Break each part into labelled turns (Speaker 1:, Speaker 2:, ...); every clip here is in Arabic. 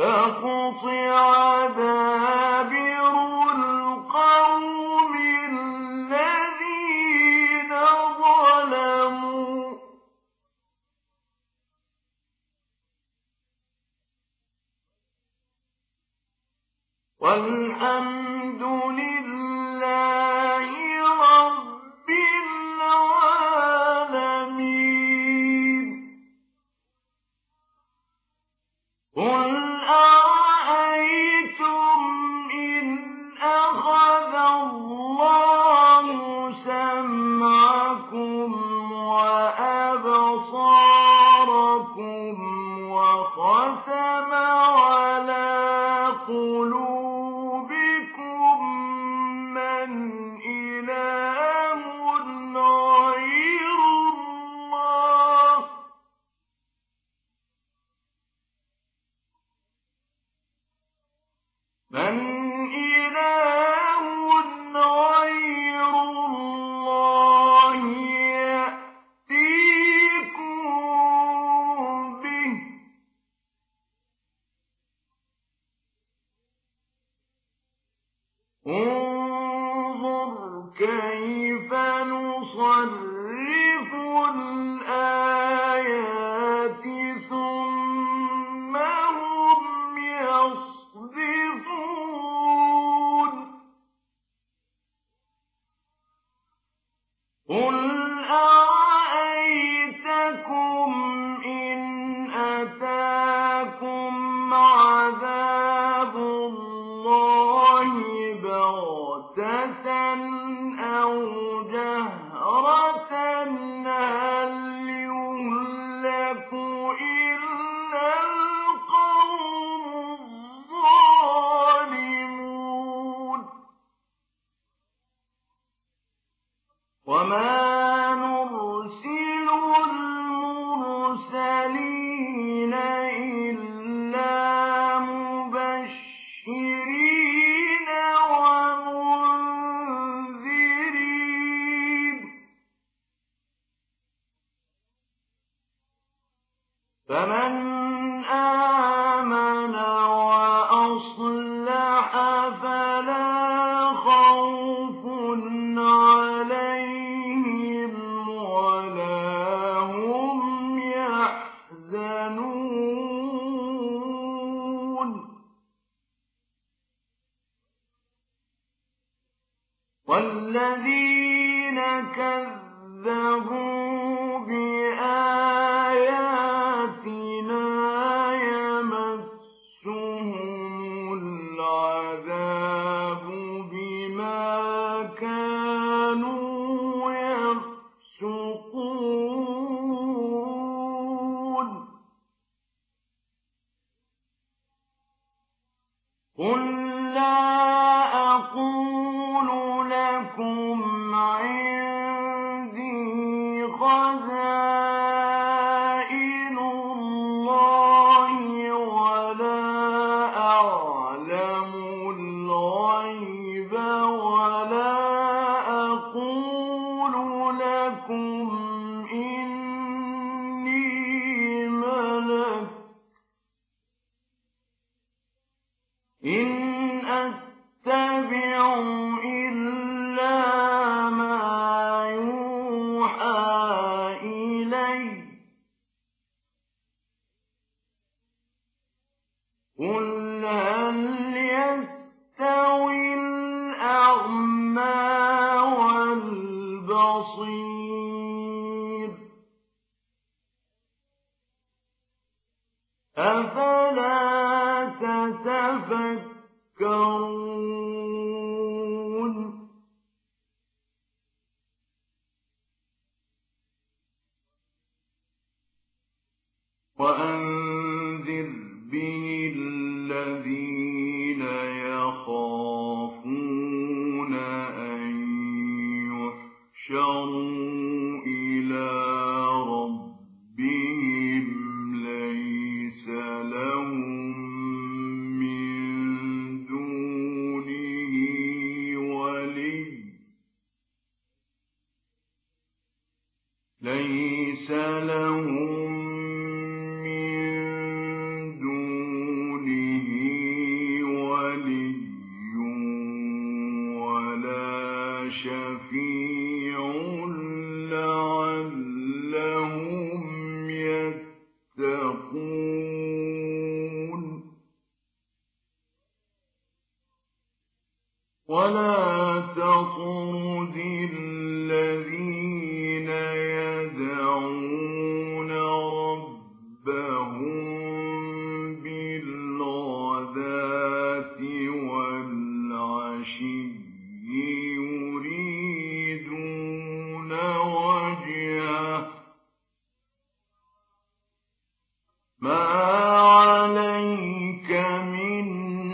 Speaker 1: فقطع دابر القوم الذين ظلموا والحمد لله رب العالمين. قل أرأيتم إن أخذ الله سمعكم وأبصاركم وختم على قلوبكم من إله غير الله يأتيكم به انظر كيف نصرف الآيات ثم هم يصدفون. قل أرأيتكم إن أتاكم عذاب الله بغتة أو جهرة هل يهلك إلا القوم الظالمون. وما نرسل المرسلين إلا مبشرين ومنذرين فمن آمن وأصلح فلا خوف عليهم ولا هم يحزنون. والذين كذبوا بآياتنا يمسهم العذاب بما كانوا يفسقون. قل لا أقول لكم عندي خزائن الله ولا أعلم الغيب ولا أقول لكم إني ملك إن أتبع إلا ما يوحى إلي. قل هل يستوي الأعمى والبصير أفلا تتفكرون. وأنذر به الذين يخافون أن يحشروا إلى ربهم ليس لهم من دونه ولي ليس لهم من ما عليك من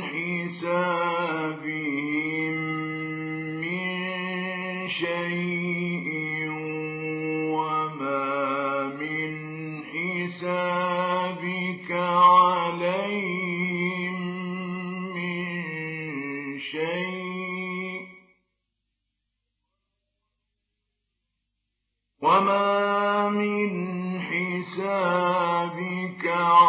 Speaker 1: حسابهم من شيء وما من حسابك عليهم من شيء وما من حسابك